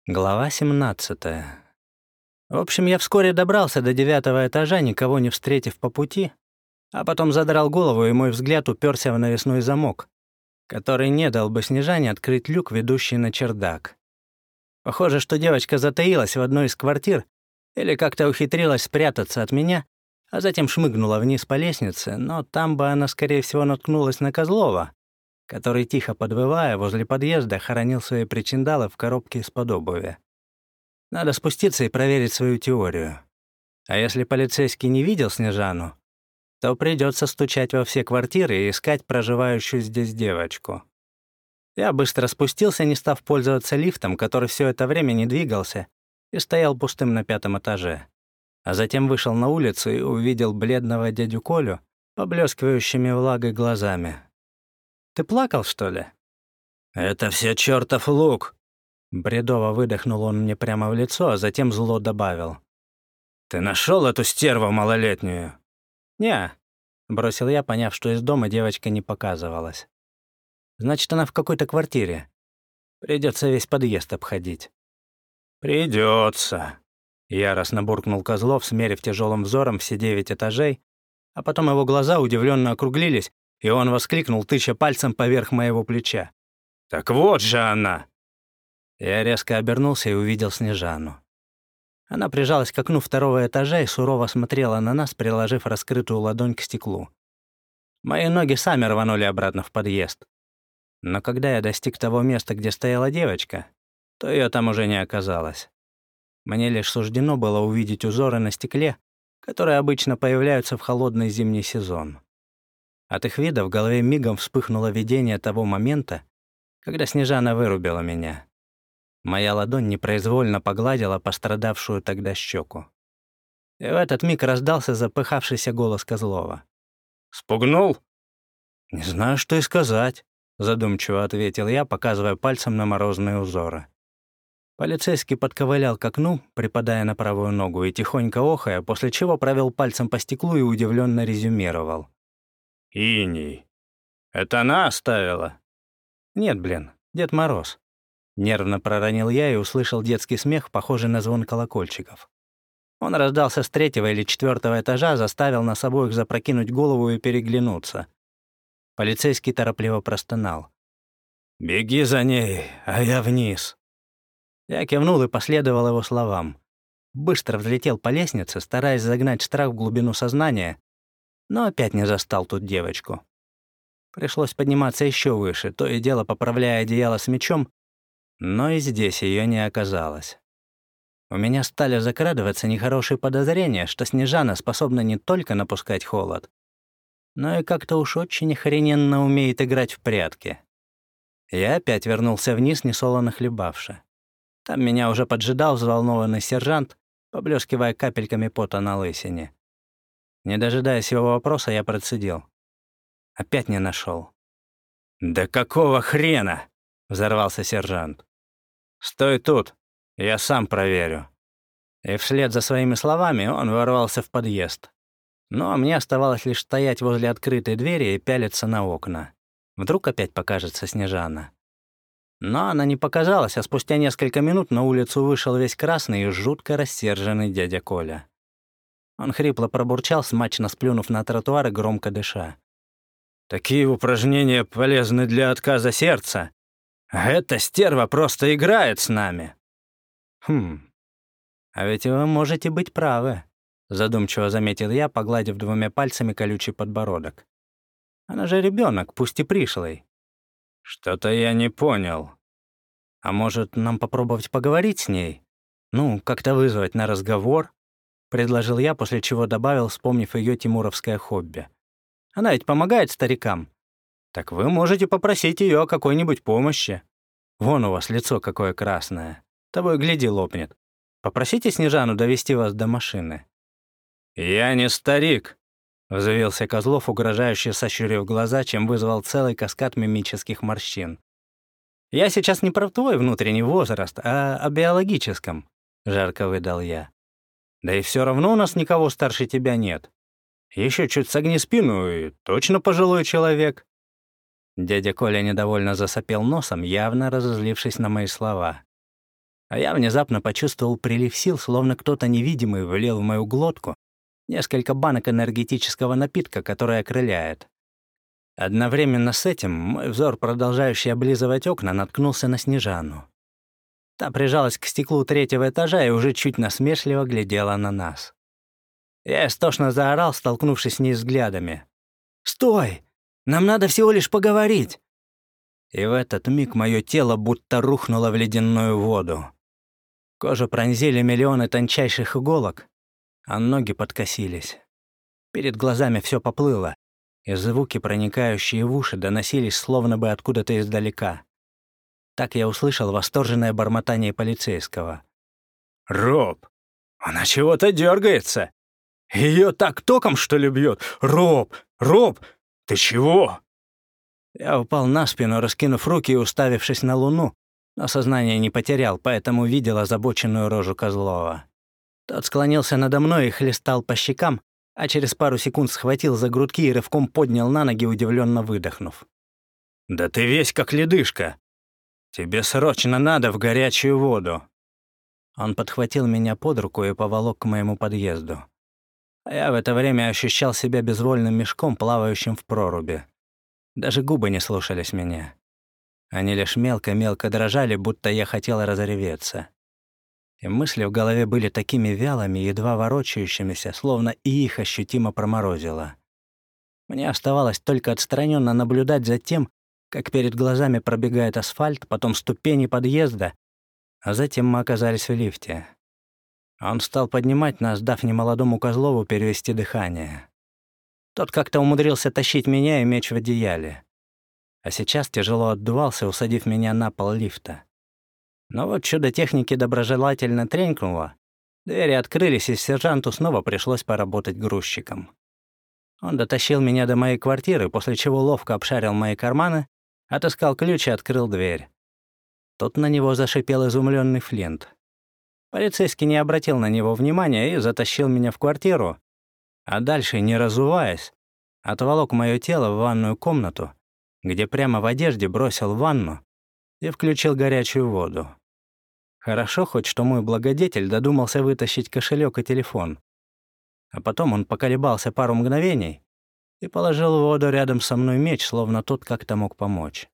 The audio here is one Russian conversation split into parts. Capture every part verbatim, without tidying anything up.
Глава семнадцатая. В общем, я вскоре добрался до девятого этажа, никого не встретив по пути, а потом задрал голову, и мой взгляд уперся в навесной замок, который не дал бы Снежане открыть люк, ведущий на чердак. Похоже, что девочка затаилась в одной из квартир или как-то ухитрилась спрятаться от меня, а затем шмыгнула вниз по лестнице, но там бы она, скорее всего, наткнулась на Козлова, который, тихо подвывая, возле подъезда хоронил свои причиндалы в коробке из-под обуви. Надо спуститься и проверить свою теорию. А если полицейский не видел Снежану, то придется стучать во все квартиры и искать проживающую здесь девочку. Я быстро спустился, не став пользоваться лифтом, который все это время не двигался и стоял пустым на пятом этаже. А затем вышел на улицу и увидел бледного дядю Колю, поблескивающими влагой глазами. «Ты плакал, что ли?» «Это все чертов лук!» Бредово выдохнул он мне прямо в лицо, а затем зло добавил. «Ты нашел эту стерву малолетнюю?» «Не», — бросил я, поняв, что из дома девочка не показывалась. «Значит, она в какой-то квартире. Придется весь подъезд обходить». «Придется», — яростно буркнул Козлов, смерив тяжелым взором все девять этажей, а потом его глаза удивленно округлились, и он воскликнул, тыча пальцем поверх моего плеча. «Так вот же она!» Я резко обернулся и увидел Снежану. Она прижалась к окну второго этажа и сурово смотрела на нас, приложив раскрытую ладонь к стеклу. Мои ноги сами рванули обратно в подъезд. Но когда я достиг того места, где стояла девочка, то ее там уже не оказалось. Мне лишь суждено было увидеть узоры на стекле, которые обычно появляются в холодный зимний сезон. От их вида в голове мигом вспыхнуло видение того момента, когда Снежана вырубила меня. Моя ладонь непроизвольно погладила пострадавшую тогда щеку. И в этот миг раздался запыхавшийся голос Козлова. «Спугнул?» «Не знаю, что и сказать», — задумчиво ответил я, показывая пальцем на морозные узоры. Полицейский подковылял к окну, припадая на правую ногу и тихонько охая, после чего провел пальцем по стеклу и удивленно резюмировал. «Иней. Это она оставила?» «Нет, блин, Дед Мороз». Нервно проронил я и услышал детский смех, похожий на звон колокольчиков. Он раздался с третьего или четвертого этажа, заставил нас обоих запрокинуть голову и переглянуться. Полицейский торопливо простонал. «Беги за ней, а я вниз». Я кивнул и последовал его словам. Быстро взлетел по лестнице, стараясь загнать страх в глубину сознания, но опять не застал тут девочку. Пришлось подниматься еще выше, то и дело поправляя одеяло с мечом, но и здесь ее не оказалось. У меня стали закрадываться нехорошие подозрения, что Снежана способна не только напускать холод, но и как-то уж очень охрененно умеет играть в прятки. Я опять вернулся вниз, несолоно хлебавши. Там меня уже поджидал взволнованный сержант, поблескивая капельками пота на лысине. Не дожидаясь его вопроса, я процедил. Опять не нашел. «Да какого хрена?» — взорвался сержант. «Стой тут, я сам проверю». И вслед за своими словами он ворвался в подъезд. Ну, а мне оставалось лишь стоять возле открытой двери и пялиться на окна. Вдруг опять покажется Снежана. Но она не показалась, а спустя несколько минут на улицу вышел весь красный и жутко рассерженный дядя Коля. Он хрипло пробурчал, смачно сплюнув на тротуар и громко дыша. «Такие упражнения полезны для отказа сердца. А эта стерва просто играет с нами». «Хм, а ведь вы можете быть правы», — задумчиво заметил я, погладив двумя пальцами колючий подбородок. «Она же ребенок, пусть и пришлый». «Что-то я не понял». «А может, нам попробовать поговорить с ней? Ну, как-то вызвать на разговор?» — предложил я, после чего добавил, вспомнив ее тимуровское хобби. «Она ведь помогает старикам. Так вы можете попросить ее о какой-нибудь помощи. Вон у вас лицо какое красное. Того и гляди лопнет. Попросите Снежану довести вас до машины». «Я не старик», — взвился Козлов, угрожающе сощурив глаза, чем вызвал целый каскад мимических морщин. «Я сейчас не про твой внутренний возраст, а о биологическом», — жарко выдал я. «Да и все равно у нас никого старше тебя нет. Еще чуть согни спину, и точно пожилой человек». Дядя Коля недовольно засопел носом, явно разозлившись на мои слова. А я внезапно почувствовал прилив сил, словно кто-то невидимый влил в мою глотку несколько банок энергетического напитка, который окрыляет. Одновременно с этим мой взор, продолжающий облизывать окна, наткнулся на Снежану. Та прижалась к стеклу третьего этажа и уже чуть насмешливо глядела на нас. Я истошно заорал, столкнувшись с ней взглядами. «Стой! Нам надо всего лишь поговорить!» И в этот миг мое тело будто рухнуло в ледяную воду. Кожу пронзили миллионы тончайших иголок, а ноги подкосились. Перед глазами все поплыло, и звуки, проникающие в уши, доносились словно бы откуда-то издалека. Так я услышал восторженное бормотание полицейского. «Роб, она чего-то дергается. Ее так током, что ли, бьет? Роб, Роб, ты чего?» Я упал на спину, раскинув руки и уставившись на луну, но сознание не потерял, поэтому видел озабоченную рожу Козлова. Тот склонился надо мной и хлестал по щекам, а через пару секунд схватил за грудки и рывком поднял на ноги, удивленно выдохнув. «Да ты весь как ледышка. Тебе срочно надо в горячую воду». Он подхватил меня под руку и поволок к моему подъезду. А я в это время ощущал себя безвольным мешком, плавающим в проруби. Даже губы не слушались меня. Они лишь мелко-мелко дрожали, будто я хотел разреветься. И мысли в голове были такими вялыми, едва ворочающимися, словно и их ощутимо проморозило. Мне оставалось только отстраненно наблюдать за тем, как перед глазами пробегает асфальт, потом ступени подъезда, а затем мы оказались в лифте. Он стал поднимать нас, дав немолодому Козлову перевести дыхание. Тот как-то умудрился тащить меня и меч в одеяле. А сейчас тяжело отдувался, усадив меня на пол лифта. Но вот чудо техники доброжелательно тренькнуло, двери открылись, и сержанту снова пришлось поработать грузчиком. Он дотащил меня до моей квартиры, после чего ловко обшарил мои карманы, отыскал ключ и открыл дверь. Тут на него зашипел изумленный Флинт. Полицейский не обратил на него внимания и затащил меня в квартиру, а дальше, не разуваясь, отволок мое тело в ванную комнату, где прямо в одежде бросил в ванну и включил горячую воду. Хорошо хоть, что мой благодетель додумался вытащить кошелек и телефон. А потом он поколебался пару мгновений и положил в воду рядом со мной меч, словно тот как-то мог помочь.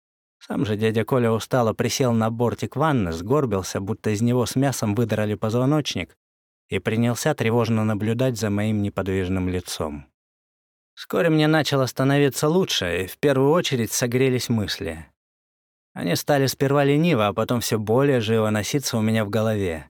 Сам же дядя Коля устало присел на бортик ванны, сгорбился, будто из него с мясом выдрали позвоночник, и принялся тревожно наблюдать за моим неподвижным лицом. Вскоре мне начало становиться лучше, и в первую очередь согрелись мысли. Они стали сперва лениво, а потом все более живо носиться у меня в голове.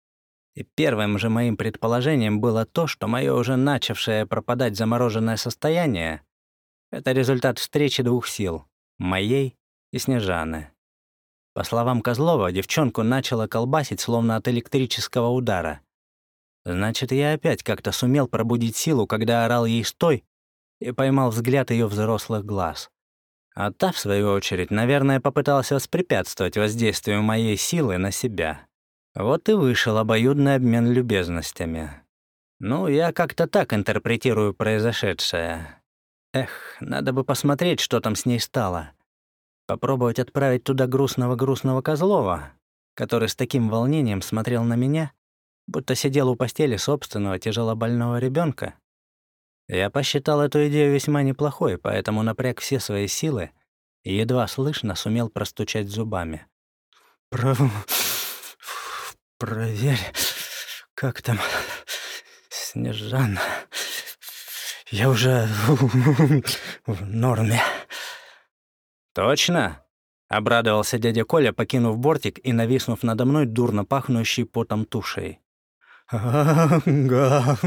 И первым же моим предположением было то, что мое уже начавшее пропадать замороженное состояние — это результат встречи двух сил — моей и Снежаны. По словам Козлова, девчонку начало колбасить, словно от электрического удара. Значит, я опять как-то сумел пробудить силу, когда орал ей «стой» и поймал взгляд ее взрослых глаз. А та, в свою очередь, наверное, попыталась воспрепятствовать воздействию моей силы на себя. Вот и вышел обоюдный обмен любезностями. Ну, я как-то так интерпретирую произошедшее. Эх, надо бы посмотреть, что там с ней стало. Попробовать отправить туда грустного-грустного Козлова, который с таким волнением смотрел на меня, будто сидел у постели собственного тяжелобольного ребенка. Я посчитал эту идею весьма неплохой, поэтому напряг все свои силы и едва слышно сумел простучать зубами. «Про... проверь, как там Снежана. Я уже в норме». «Точно?» — обрадовался дядя Коля, покинув бортик и нависнув надо мной дурно пахнущей потом тушей. «Ага»,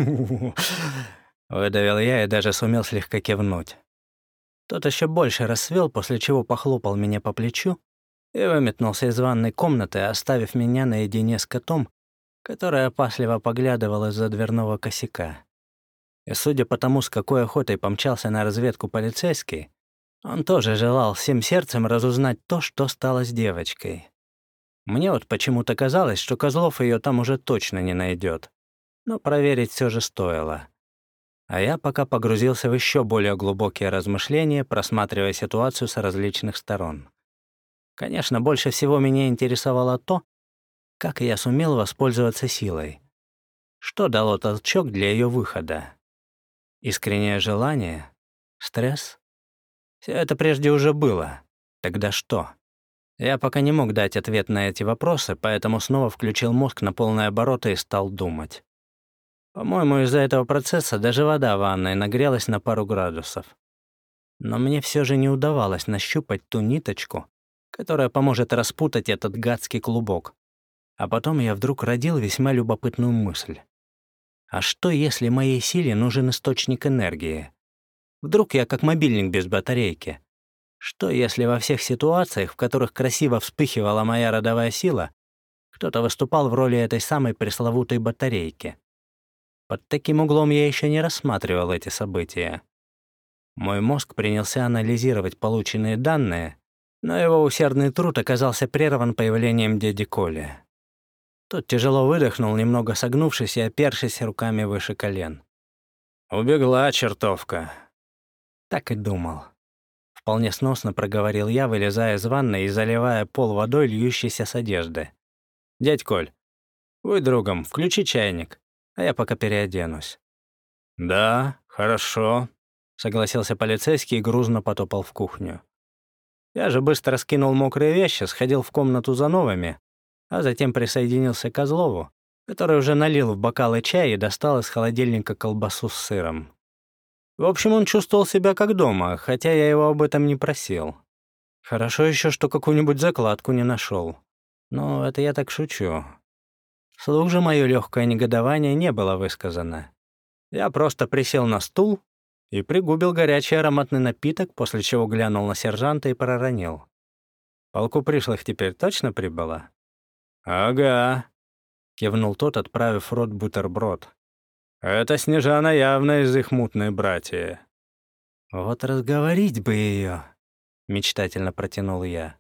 — выдавил я и даже сумел слегка кивнуть. Тот еще больше рассвел, после чего похлопал меня по плечу и выметнулся из ванной комнаты, оставив меня наедине с котом, который опасливо поглядывал из-за дверного косяка. И судя по тому, с какой охотой помчался на разведку полицейский, он тоже желал всем сердцем разузнать то, что стало с девочкой. Мне вот почему-то казалось, что Козлов ее там уже точно не найдет, но проверить все же стоило. А я пока погрузился в еще более глубокие размышления, просматривая ситуацию с различных сторон. Конечно, больше всего меня интересовало то, Как я сумел воспользоваться силой? Что дало толчок для ее выхода? Искреннее желание? Стресс? Все это прежде уже было. Тогда что? Я пока не мог дать ответ на эти вопросы, поэтому снова включил мозг на полные обороты и стал думать. По-моему, из-за этого процесса даже вода в ванной нагрелась на пару градусов. Но мне все же не удавалось нащупать ту ниточку, которая поможет распутать этот гадский клубок. А потом я вдруг родил весьма любопытную мысль. А что, если моей силе нужен источник энергии? Вдруг я как мобильник без батарейки? Что, если во всех ситуациях, в которых красиво вспыхивала моя родовая сила, кто-то выступал в роли этой самой пресловутой батарейки? Под таким углом я еще не рассматривал эти события. Мой мозг принялся анализировать полученные данные, но его усердный труд оказался прерван появлением дяди Коли. Тот тяжело выдохнул, немного согнувшись и опершись руками выше колен. «Убегла чертовка». Так и думал. Вполне сносно проговорил я, вылезая из ванной и заливая пол водой, льющейся с одежды. «Дядь Коль, будь другом, включи чайник, а я пока переоденусь». «Да, хорошо», — согласился полицейский и грузно потопал в кухню. Я же быстро скинул мокрые вещи, сходил в комнату за новыми, а затем присоединился к Козлову, который уже налил в бокалы чай и достал из холодильника колбасу с сыром. В общем, он чувствовал себя как дома, хотя я его об этом не просил. Хорошо еще, что какую-нибудь закладку не нашел. Но это я так шучу. Вслух же мое легкое негодование не было высказано. Я просто присел на стул и пригубил горячий ароматный напиток, после чего глянул на сержанта и проронил. «Полку пришлых теперь точно прибыло?» «Ага», — кивнул тот, отправив в рот бутерброд. «Это Снежана явно из их мутной братья». «Вот разговорить бы ее», — мечтательно протянул я.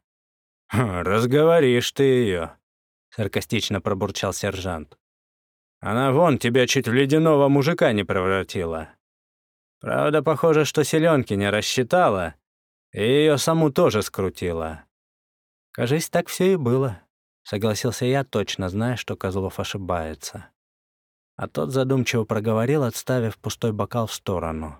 «Разговоришь ты ее», — саркастично пробурчал сержант. «Она вон тебя чуть в ледяного мужика не превратила. Правда, похоже, что селенки не рассчитала, и ее саму тоже скрутила». «Кажись, так все и было», — согласился я, точно зная, что Козлов ошибается. А тот задумчиво проговорил, отставив пустой бокал в сторону.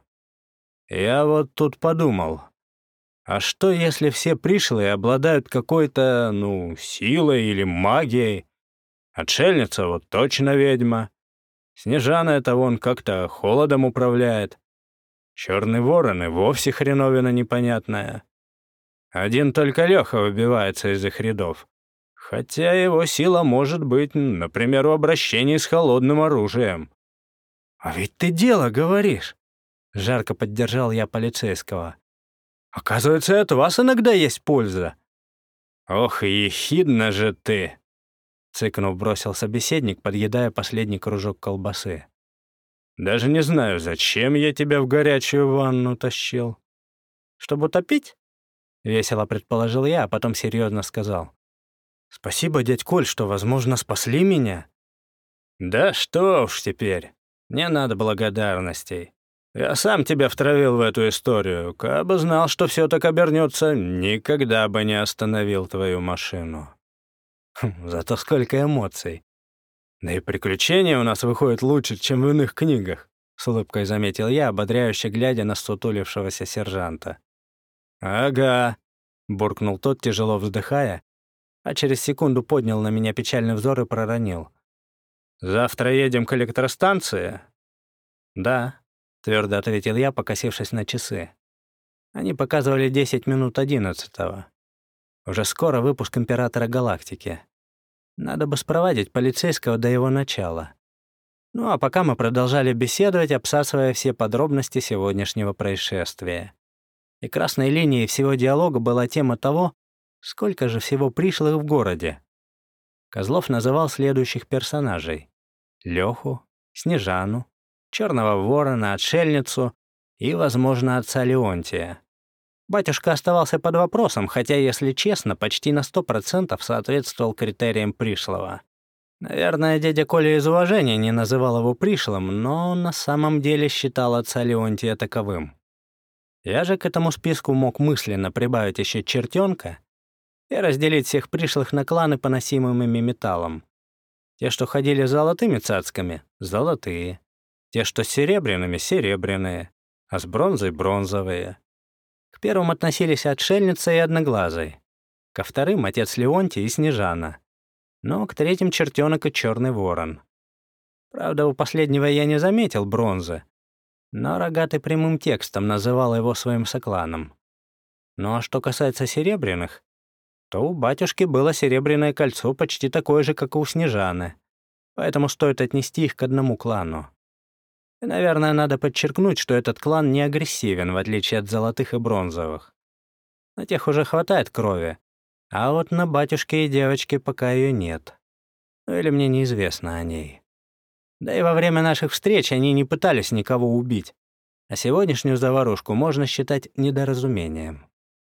«Я вот тут подумал, а что, если все пришлые обладают какой-то, ну, силой или магией? Отшельница вот точно ведьма. Снежана это вон как-то холодом управляет. Черный ворон и вовсе хреновина непонятная. Один только Леха выбивается из их рядов. Хотя его сила может быть, например, в обращении с холодным оружием». «А ведь ты дело говоришь», — жарко поддержал я полицейского. «Оказывается, от вас иногда есть польза». «Ох, ехидна же ты», — цыкнув, бросил собеседник, подъедая последний кружок колбасы. «Даже не знаю, зачем я тебя в горячую ванну тащил». «Чтобы утопить?» — весело предположил я, а потом серьезно сказал. «Спасибо, дядь Коль, что, возможно, спасли меня». «Да что уж теперь, не надо благодарностей. Я сам тебя втравил в эту историю. Кабы знал, что все так обернется, никогда бы не остановил твою машину». Хм, зато сколько эмоций. «Да и приключения у нас выходят лучше, чем в иных книгах», — с улыбкой заметил я, ободряюще глядя на сутулившегося сержанта. «Ага», — буркнул тот, тяжело вздыхая, а через секунду поднял на меня печальный взор и проронил. «Завтра едем к электростанции?» «Да», — твердо ответил я, покосившись на часы. Они показывали десять минут одиннадцатого. Уже скоро выпуск «Императора Галактики». Надо бы спровадить полицейского до его начала. Ну а пока мы продолжали беседовать, обсасывая все подробности сегодняшнего происшествия. И красной линией всего диалога была тема того, сколько же всего пришлых в городе. Козлов называл следующих персонажей: Леху, Снежану, Черного Ворона, Отшельницу и, возможно, отца Леонтия. Батюшка оставался под вопросом, хотя, если честно, почти на сто процентов соответствовал критериям пришлого. Наверное, дядя Коля из уважения не называл его пришлым, но на самом деле считал отца Леонтия таковым. Я же к этому списку мог мысленно прибавить еще чертенка и разделить всех пришлых на кланы по носимым ими металлам. Те, что ходили с золотыми цацками — золотые. Те, что с серебряными — серебряные, а с бронзой — бронзовые. К первым относились Отшельница и Одноглазый. Ко вторым — отец Леонтий и Снежана. Но к третьим — Чертенок и Черный Ворон. Правда, у последнего я не заметил бронзы, но Рогатый прямым текстом называл его своим сокланом. Ну а что касается серебряных, то у батюшки было серебряное кольцо почти такое же, как и у Снежаны, поэтому стоит отнести их к одному клану. И, наверное, надо подчеркнуть, что этот клан не агрессивен, в отличие от золотых и бронзовых. На тех уже хватает крови, а вот на батюшке и девочке пока ее нет. Ну или мне неизвестно о ней. Да и во время наших встреч они не пытались никого убить, а сегодняшнюю заварушку можно считать недоразумением.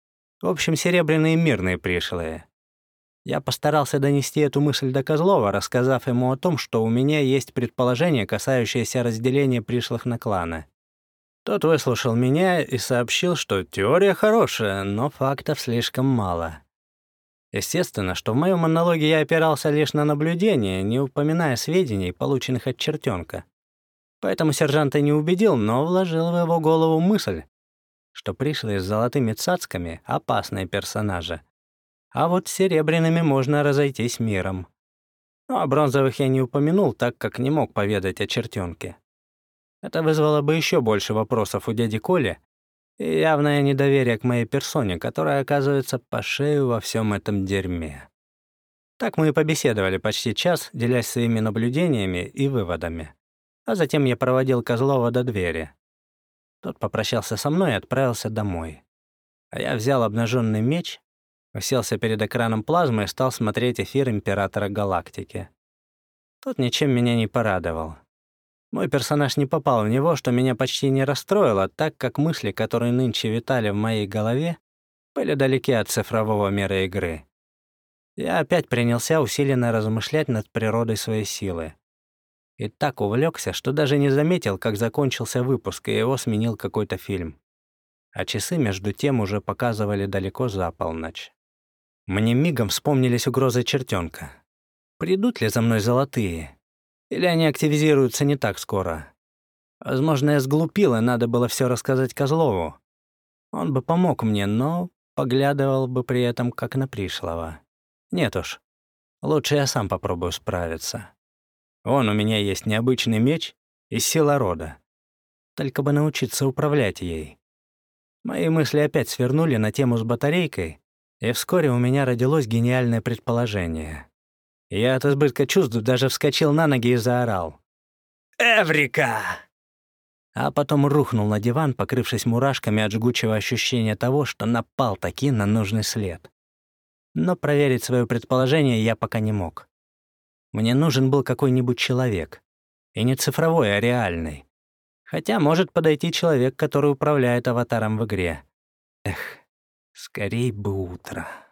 В общем, серебряные мирные пришлые. Я постарался донести эту мысль до Козлова, рассказав ему о том, что у меня есть предположение, касающееся разделения пришлых на кланы. Тот выслушал меня и сообщил, что теория хорошая, но фактов слишком мало. Естественно, что в моем монологе я опирался лишь на наблюдения, не упоминая сведений, полученных от чертенка. Поэтому сержанта не убедил, но вложил в его голову мысль, что пришлые с золотыми цацками — опасные персонажи. А вот с серебряными можно разойтись миром. Ну, а бронзовых я не упомянул, так как не мог поведать о чертенке. Это вызвало бы еще больше вопросов у дяди Коли и явное недоверие к моей персоне, которая оказывается по шею во всем этом дерьме. Так мы и побеседовали почти час, делясь своими наблюдениями и выводами. А затем я проводил Козлова до двери. Тот попрощался со мной и отправился домой. А я взял обнаженный меч, уселся перед экраном плазмы и стал смотреть эфир Императора Галактики. Тот ничем меня не порадовал. Мой персонаж не попал в него, что меня почти не расстроило, так как мысли, которые нынче витали в моей голове, были далеки от цифрового мира игры. Я опять принялся усиленно размышлять над природой своей силы. И так увлекся, что даже не заметил, как закончился выпуск, и его сменил какой-то фильм. А часы, между тем, уже показывали далеко за полночь. Мне мигом вспомнились угрозы чертенка. Придут ли за мной золотые? Или они активизируются не так скоро? Возможно, я сглупил, и надо было все рассказать Козлову. Он бы помог мне, но поглядывал бы при этом как на пришлого. Нет уж, лучше я сам попробую справиться. Вон у меня есть необычный меч и сила рода. Только бы научиться управлять ей. Мои мысли опять свернули на тему с батарейкой, и вскоре у меня родилось гениальное предположение. Я от избытка чувств даже вскочил на ноги и заорал: «Эврика!» А потом рухнул на диван, покрывшись мурашками от жгучего ощущения того, что напал таки на нужный след. Но проверить свое предположение я пока не мог. Мне нужен был какой-нибудь человек. И не цифровой, а реальный. Хотя может подойти человек, который управляет аватаром в игре. Эх, скорей бы утро.